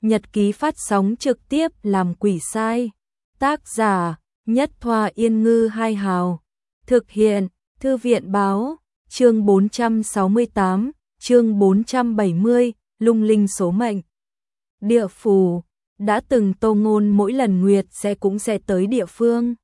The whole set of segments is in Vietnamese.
nhật ký phát sóng trực tiếp làm quỷ sai. Tác giả: Nhất Thoa Yên Ngư Hai Hào. Thực hiện: Thư viện báo. Chương 468, chương 470, lung linh số mệnh. Địa phủ. Đã từng Tô Ngôn mỗi lần nguyệt cũng sẽ tới địa phương.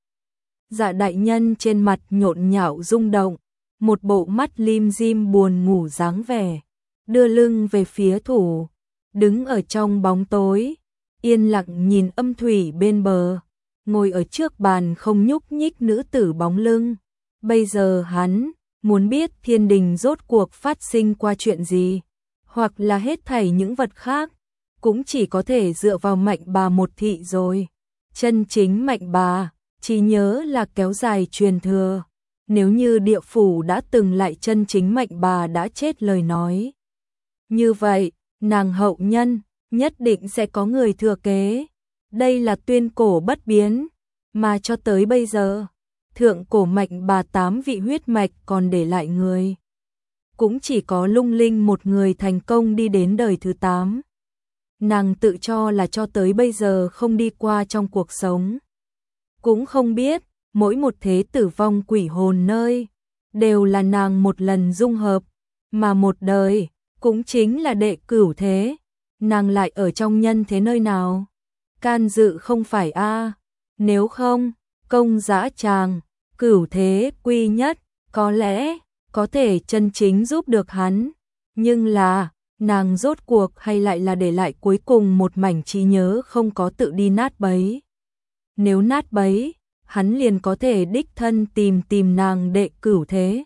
Dạ đại nhân trên mặt nhộn nhạo rung động, một bộ mắt lim dim buồn ngủ dáng vẻ, đưa lưng về phía thủ, đứng ở trong bóng tối, yên lặng nhìn âm thủy bên bờ, ngồi ở trước bàn không nhúc nhích nữ tử bóng lưng. Bây giờ hắn muốn biết thiên đình rốt cuộc phát sinh qua chuyện gì, hoặc là hết thảy những vật khác, cũng chỉ có thể dựa vào Mạnh Bà một thị rồi. Chân chính Mạnh Bà, chỉ nhớ là kéo dài truyền thừa. Nếu như địa phủ đã từng lại chân chính Mạnh Bà đã chết lời nói, như vậy, nàng hậu nhân nhất định sẽ có người thừa kế. Đây là tuyên cổ bất biến, mà cho tới bây giờ, thượng cổ Mạnh Bà 8 vị huyết mạch còn để lại người. Cũng chỉ có Lung Linh một người thành công đi đến đời thứ 8. Nàng tự cho là cho tới bây giờ không đi qua trong cuộc sống. Cũng không biết, mỗi một thế tử vong quỷ hồn nơi, đều là nàng một lần dung hợp, mà một đời, cũng chính là đệ cửu thế. Nàng lại ở trong nhân thế nơi nào? Can dự không phải a? Nếu không, công dã tràng, cửu thế quy nhất, có lẽ, có thể chân chính giúp được hắn. Nhưng là, nàng rốt cuộc hay lại là để lại cuối cùng một mảnh trí nhớ không có tự đi nát bấy. Nếu nát bấy, hắn liền có thể đích thân tìm nàng đệ cửu thế.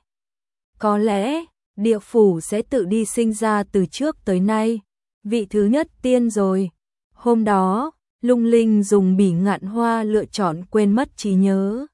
Có lẽ, địa phủ sẽ tự đi sinh ra từ trước tới nay, vị thứ nhất tiên rồi. Hôm đó, Lung Linh dùng bỉ ngạn hoa lựa chọn quên mất trí nhớ.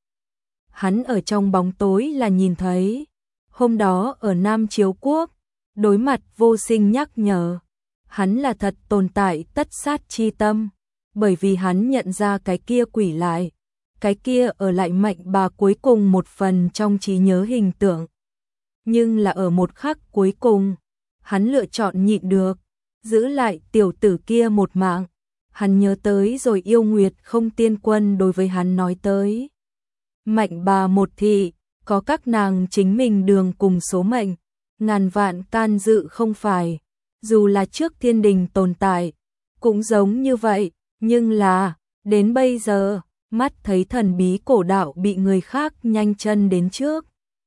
Hắn ở trong bóng tối là nhìn thấy. Hôm đó ở Nam Chiếu Quốc, đối mặt vô sinh nhắc nhở, hắn là thật tồn tại tất sát chi tâm, bởi vì hắn nhận ra cái kia quỷ lại, cái kia ở lại Mạnh Bà cuối cùng một phần trong trí nhớ hình tượng. Nhưng là ở một khắc cuối cùng, hắn lựa chọn nhịn được, giữ lại tiểu tử kia một mạng. Hắn nhớ tới rồi yêu Nguyệt Không Tiên Quân đối với hắn nói tới. Mạnh Bà một thị, có các nàng chính mình đường cùng số mệnh, ngàn vạn can dự không phải, dù là trước thiên đình tồn tại, cũng giống như vậy, nhưng là, đến bây giờ, mắt thấy thần bí cổ đạo bị người khác nhanh chân đến trước.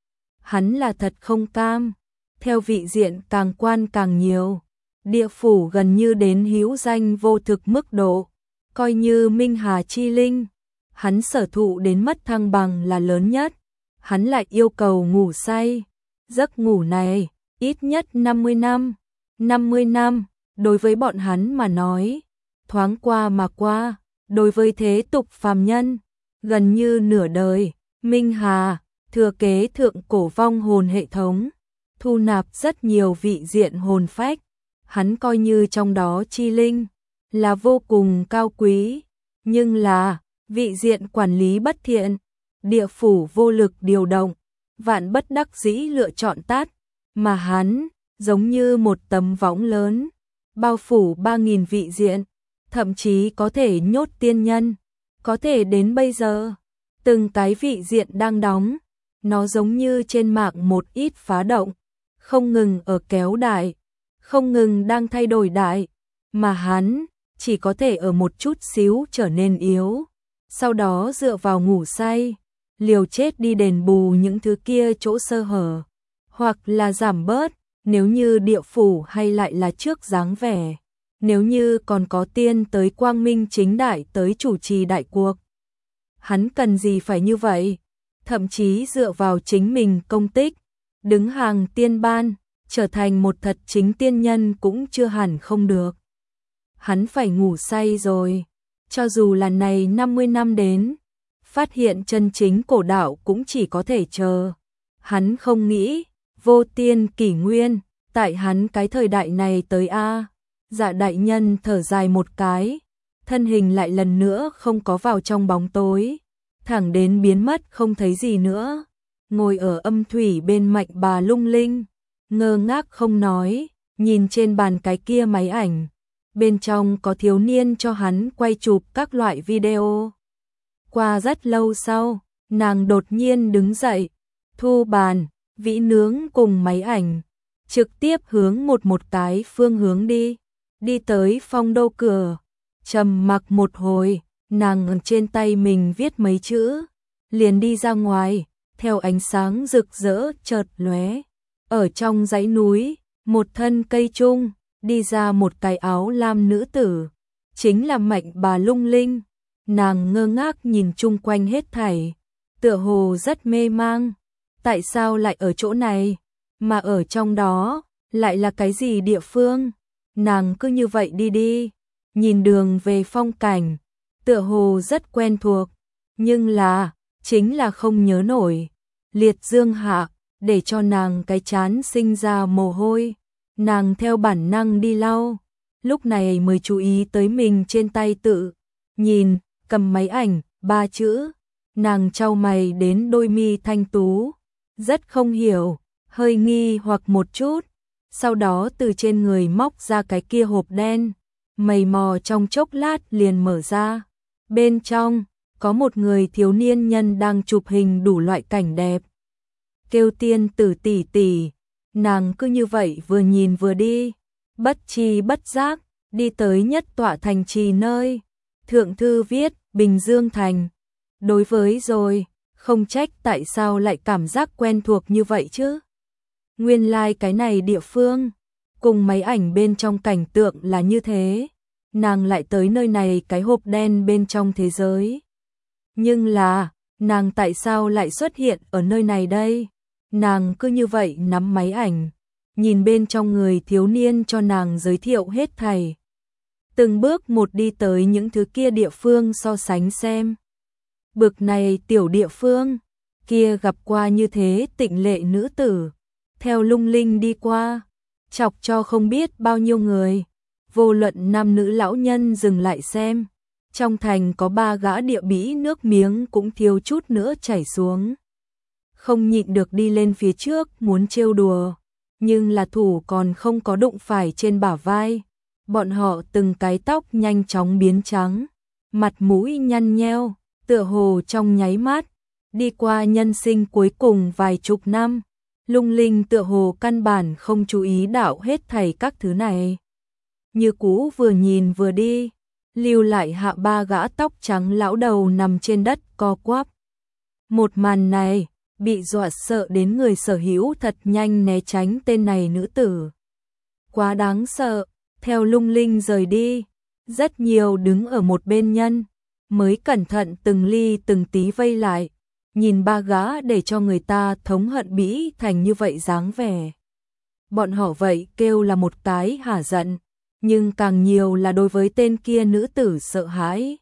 Hắn là thật không cam, theo vị diện càng quan càng nhiều, địa phủ gần như đến hữu danh vô thực mức độ, coi như Minh Hà Chi Linh, hắn sở thụ đến mất thăng bằng là lớn nhất, hắn lại yêu cầu ngủ say. Giấc ngủ này, ít nhất 50 năm. 50 năm, đối với bọn hắn mà nói, thoáng qua mà qua, đối với thế tục phàm nhân, gần như nửa đời. Minh Hà, thừa kế thượng cổ vong hồn hệ thống, thu nạp rất nhiều vị diện hồn phách, hắn coi như trong đó chi linh, là vô cùng cao quý, nhưng là, vị diện quản lý bất thiện, địa phủ vô lực điều động, vạn bất đắc dĩ lựa chọn tát, mà hắn, giống như một tấm võng lớn, bao phủ 3.000 vị diện, thậm chí có thể nhốt tiên nhân, có thể đến bây giờ, từng cái vị diện đang đóng, nó giống như trên mạng một ít phá động, không ngừng ở kéo đại, không ngừng đang thay đổi đại, mà hắn, chỉ có thể ở một chút xíu trở nên yếu, sau đó dựa vào ngủ say, liều chết đi đền bù những thứ kia chỗ sơ hở, hoặc là giảm bớt, nếu như địa phủ hay lại là trước dáng vẻ, nếu như còn có tiên tới quang minh chính đại tới chủ trì đại cuộc. Hắn cần gì phải như vậy, thậm chí dựa vào chính mình công tích, đứng hàng tiên ban, trở thành một thật chính tiên nhân cũng chưa hẳn không được. Hắn phải ngủ say rồi, cho dù là này 50 năm đến, phát hiện chân chính cổ đạo cũng chỉ có thể chờ. Hắn không nghĩ, vô tiên kỷ nguyên, tại hắn cái thời đại này tới a. Dạ đại nhân thở dài một cái, thân hình lại lần nữa không có vào trong bóng tối, thẳng đến biến mất không thấy gì nữa. Ngồi ở âm thủy bên Mạnh Bà Lung Linh, ngơ ngác không nói, nhìn trên bàn cái kia máy ảnh, bên trong có thiếu niên cho hắn quay chụp các loại video. Qua rất lâu sau, nàng đột nhiên đứng dậy, thu bàn, vĩ nướng cùng máy ảnh, trực tiếp hướng một cái phương hướng đi tới phong đô cửa, trầm mặc một hồi, nàng trên tay mình viết mấy chữ, liền đi ra ngoài, theo ánh sáng rực rỡ chợt lóe. Ở trong dãy núi, một thân cây trung, đi ra một cái áo lam nữ tử, chính là Mạnh bà Lung Linh. Nàng ngơ ngác nhìn chung quanh hết thảy, tựa hồ rất mê mang, tại sao lại ở chỗ này, mà ở trong đó, lại là cái gì địa phương? Nàng cứ như vậy đi, nhìn đường về phong cảnh, tựa hồ rất quen thuộc, nhưng là, chính là không nhớ nổi. Liệt dương hạ, để cho nàng cái trán sinh ra mồ hôi, nàng theo bản năng đi lau, lúc này mới chú ý tới mình trên tay tự nhìn, cầm máy ảnh, 3 chữ, nàng chau mày đến đôi mi thanh tú, rất không hiểu, hơi nghi hoặc một chút, sau đó từ trên người móc ra cái kia hộp đen, mày mò trong chốc lát liền mở ra, bên trong có một người thiếu niên nhân đang chụp hình đủ loại cảnh đẹp. Kêu tiên tử tỷ tỷ, nàng cứ như vậy vừa nhìn vừa đi, bất tri bất giác, đi tới nhất tọa thành trì nơi. Thượng thư viết, Bình Dương Thành. Đối với rồi, không trách tại sao lại cảm giác quen thuộc như vậy chứ. Nguyên lai cái này địa phương, cùng máy ảnh bên trong cảnh tượng là như thế, nàng lại tới nơi này cái hộp đen bên trong thế giới. Nhưng là, nàng tại sao lại xuất hiện ở nơi này đây? Nàng cứ như vậy nắm máy ảnh, nhìn bên trong người thiếu niên cho nàng giới thiệu hết thảy. Từng bước một đi tới những thứ kia địa phương so sánh xem. Bực này tiểu địa phương, kia gặp qua như thế tịnh lệ nữ tử, theo Lung Linh đi qua, chọc cho không biết bao nhiêu người, vô luận nam nữ lão nhân dừng lại xem. Trong thành có 3 gã địa bỉ nước miếng cũng thiếu chút nữa chảy xuống. Không nhịn được đi lên phía trước muốn trêu đùa, nhưng là thủ còn không có đụng phải trên bả vai. Bọn họ từng cái tóc nhanh chóng biến trắng, mặt mũi nhăn nheo, tựa hồ trong nháy mắt, đi qua nhân sinh cuối cùng vài chục năm. Lung Linh tựa hồ căn bản không chú ý đạo hết thảy các thứ này. Như cũ vừa nhìn vừa đi, lưu lại hạ 3 gã tóc trắng lão đầu nằm trên đất co quắp. Một màn này, bị dọa sợ đến người sở hữu thật nhanh né tránh tên này nữ tử. Quá đáng sợ, theo Lung Linh rời đi, rất nhiều đứng ở một bên nhân, mới cẩn thận từng ly từng tí vây lại, nhìn 3 gã để cho người ta thống hận bỉ thành như vậy dáng vẻ. Bọn họ vậy kêu là một cái hả giận, nhưng càng nhiều là đối với tên kia nữ tử sợ hãi.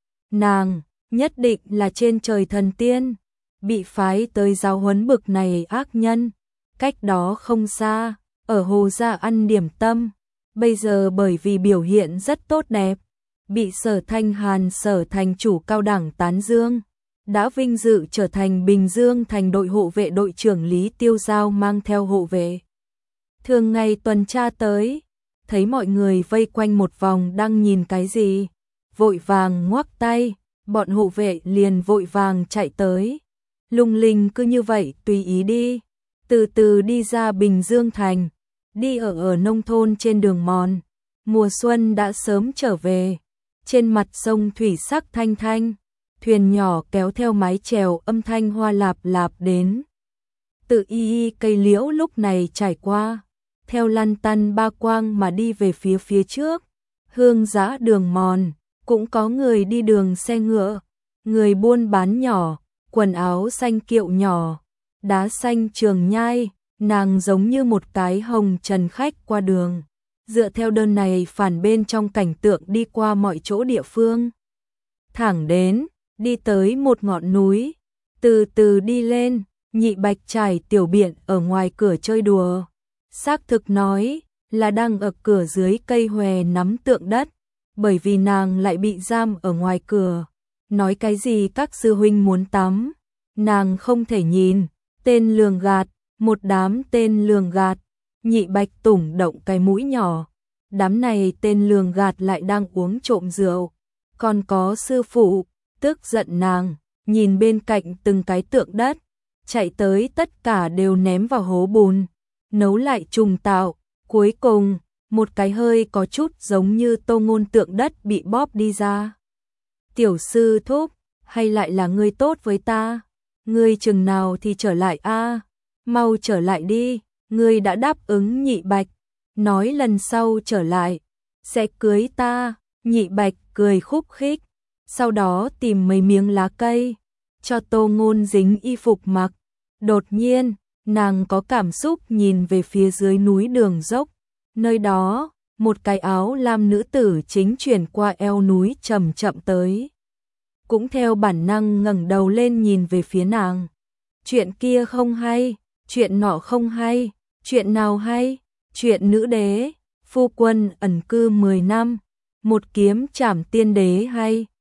Nàng, nhất định là trên trời thần tiên, bị phái tới giáo huấn bực này ác nhân. Cách đó không xa, ở Hồ Gia ăn điểm tâm, bây giờ bởi vì biểu hiện rất tốt đẹp, bị Sở Thanh Hàn Sở thành chủ cao đẳng tán dương, đã vinh dự trở thành Bình Dương thành đội hộ vệ đội trưởng Lý Tiêu Giao mang theo hộ vệ. Thường ngày tuần tra tới, thấy mọi người vây quanh một vòng đang nhìn cái gì, vội vàng ngoắc tay, bọn hộ vệ liền vội vàng chạy tới. Lung Linh cứ như vậy tùy ý đi, từ từ đi ra Bình Dương thành, đi ở nông thôn trên đường mòn. Mùa xuân đã sớm trở về, trên mặt sông thủy sắc thanh thanh, thuyền nhỏ kéo theo mái chèo âm thanh hoa lạp lạp đến. Tự y cây liễu lúc này trải qua, theo lăn tăn ba quang mà đi về phía trước. Hương giã đường mòn, cũng có người đi đường xe ngựa, người buôn bán nhỏ, quần áo xanh kiệu nhỏ, đá xanh trường nhai, nàng giống như một cái hồng trần khách qua đường. Dựa theo đơn này phản bên trong cảnh tượng đi qua mọi chỗ địa phương. Thẳng đến, đi tới một ngọn núi, từ từ đi lên, Nhị Bạch trải tiểu biện ở ngoài cửa chơi đùa. Xác thực nói là đang ở cửa dưới cây hòe nắm tượng đất, bởi vì nàng lại bị giam ở ngoài cửa. Nói cái gì các sư huynh muốn tắm, nàng không thể nhìn, tên lường gạt, một đám tên lường gạt. Nhị Bạch tủng động cái mũi nhỏ, đám này tên lường gạt lại đang uống trộm rượu. Còn có sư phụ, tức giận nàng, nhìn bên cạnh từng cái tượng đất, chạy tới tất cả đều ném vào hố bùn, nấu lại trùng tạo, cuối cùng, một cái hơi có chút giống như Tô Ngôn tượng đất bị bóp đi ra. Tiểu sư thúc, hay lại là ngươi tốt với ta? Ngươi chừng nào thì trở lại a? Mau trở lại đi, ngươi đã đáp ứng Nhị Bạch, nói lần sau trở lại sẽ cưới ta. Nhị Bạch cười khúc khích, sau đó tìm mấy miếng lá cây cho Tô Ngôn dính y phục mặc. Đột nhiên, nàng có cảm xúc nhìn về phía dưới núi đường dốc, nơi đó, một cái áo lam nữ tử chính chuyển qua eo núi chậm chậm tới. Cũng theo bản năng ngẩng đầu lên nhìn về phía nàng. Chuyện kia không hay, chuyện nọ không hay, chuyện nào hay? Chuyện nữ đế, phu quân ẩn cư 10 năm, một kiếm trảm tiên đế hay?